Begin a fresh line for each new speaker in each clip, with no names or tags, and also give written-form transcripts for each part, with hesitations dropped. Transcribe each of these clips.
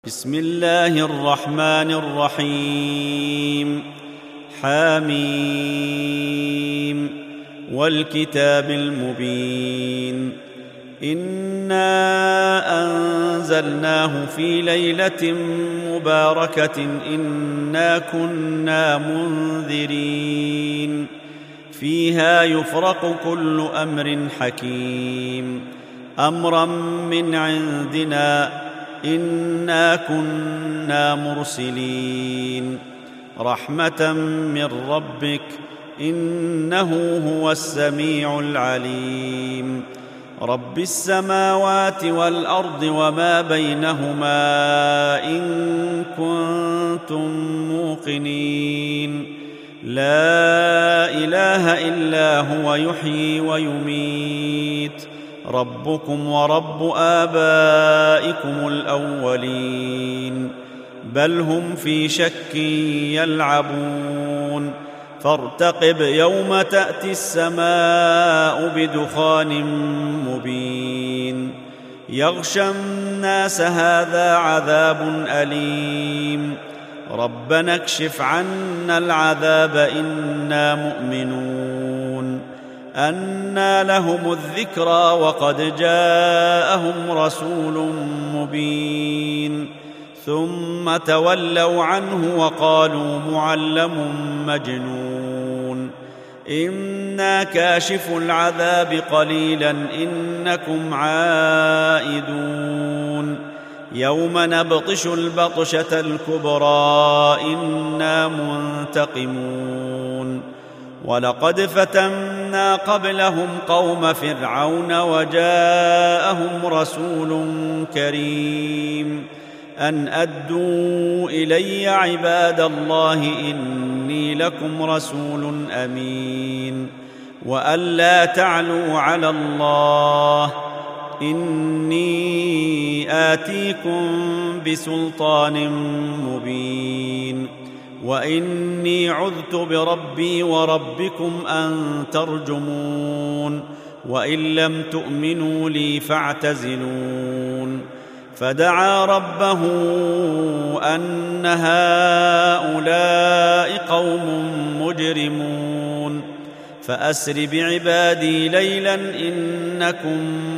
بسم الله الرحمن الرحيم. حميم والكتاب المبين. إنا أنزلناه في ليلة مباركة إنا كنا منذرين فيها يفرق كل أمر حكيم أمرا من عندنا إنا كنا مرسلين رحمة من ربك إنه هو السميع العليم. رب السماوات والأرض وما بينهما إن كنتم موقنين. لا إله إلا هو يحيي ويميت ربكم ورب آبائكم الأولين بل هم في شك يلعبون. فارتقب يوم تأتي السماء بدخان مبين يغشى الناس هذا عذاب أليم ربنا اكشف عنا العذاب إنا مؤمنون. أنى لهم الذكرى وقد جاءهم رسول مبين ثم تولوا عنه وقالوا معلم مجنون. إنا كاشف العذاب قليلا إنكم عائدون. يوم نبطش البطشة الكبرى إنا منتقمون. ولقد فتنا قبلهم قوم فرعون وجاءهم رسول كريم أن أدوا إلي عباد الله إني لكم رسول أمين وأن لا تعلوا على الله إني آتيكم بسلطان مبين وإني عذت بربي وربكم أن ترجمون وإن لم تؤمنوا لي فاعتزلون. فدعا ربه أن هؤلاء قوم مجرمون فأسر بعبادي ليلا إنكم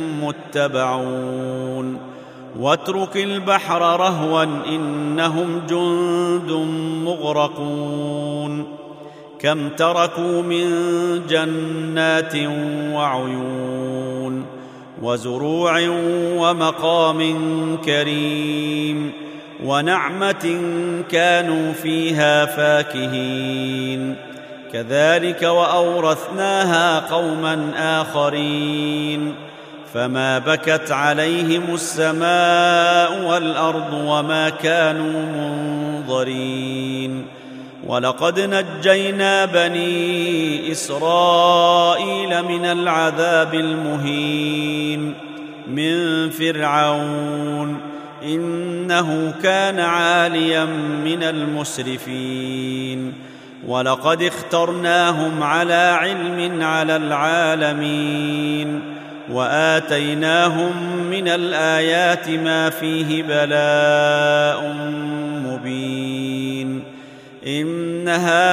متبعون. واترك البحر رهوا إنهم جند مغرقون كم تركوا من جنات وعيون وزروع ومقام كريم ونعمة كانوا فيها فاكهين كذلك وأورثناها قوما آخرين فما بكت عليهم السماء والأرض وما كانوا منظرين. ولقد نجينا بني إسرائيل من العذاب المهين من فرعون إنه كان عاليا من المسرفين. ولقد اخترناهم على علم على العالمين وآتيناهم من الآيات ما فيه بلاء مبين. إن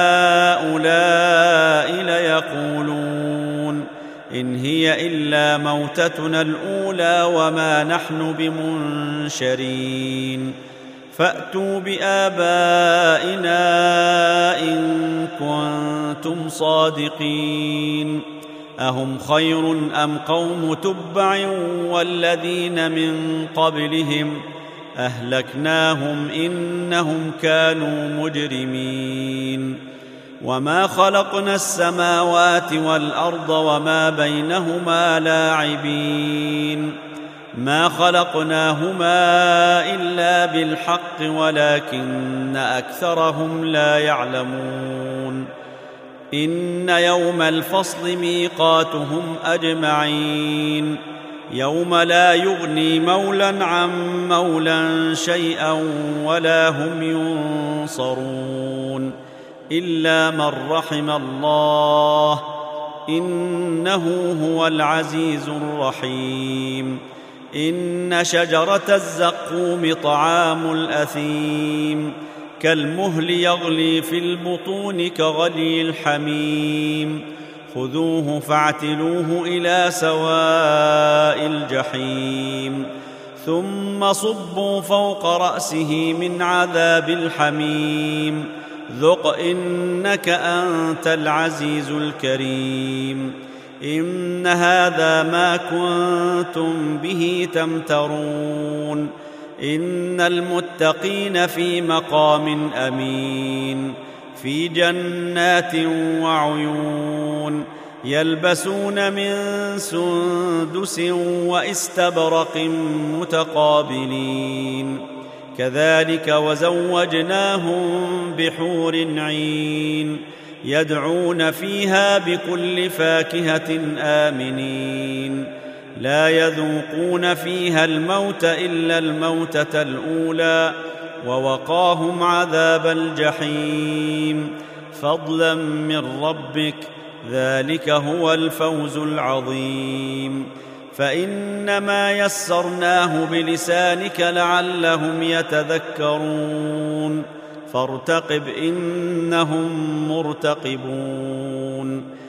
هؤلاء ليقولون إن هي إلا موتتنا الأولى وما نحن بمنشرين فأتوا بآبائنا إن كنتم صادقين. أهم خير أم قوم تبع والذين من قبلهم أهلكناهم إنهم كانوا مجرمين. وما خلقنا السماوات والأرض وما بينهما لاعبين ما خلقناهما إلا بالحق ولكن أكثرهم لا يعلمون. إن يوم الفصل ميقاتهم أجمعين يوم لا يغني مولى عن مولى شيئا ولا هم ينصرون إلا من رحم الله إنه هو العزيز الرحيم. إن شجرة الزقوم طعام الأثيم كالمهل يغلي في البطون كغلي الحميم خذوه فاعتلوه إلى سواء الجحيم ثم صبوا فوق رأسه من عذاب الحميم ذق إنك أنت العزيز الكريم إن هذا ما كنتم به تمترون إن المتقين في مقام أمين في جنات وعيون يلبسون من سندس واستبرق متقابلين كذلك وزوجناهم بحور عين يدعون فيها بكل فاكهة آمنين لا يذوقون فيها الموت إلا الموتة الأولى ووقاهم عذاب الجحيم فضلا من ربك ذلك هو الفوز العظيم فإنما يسرناه بلسانك لعلهم يتذكرون فارتقب إنهم مرتقبون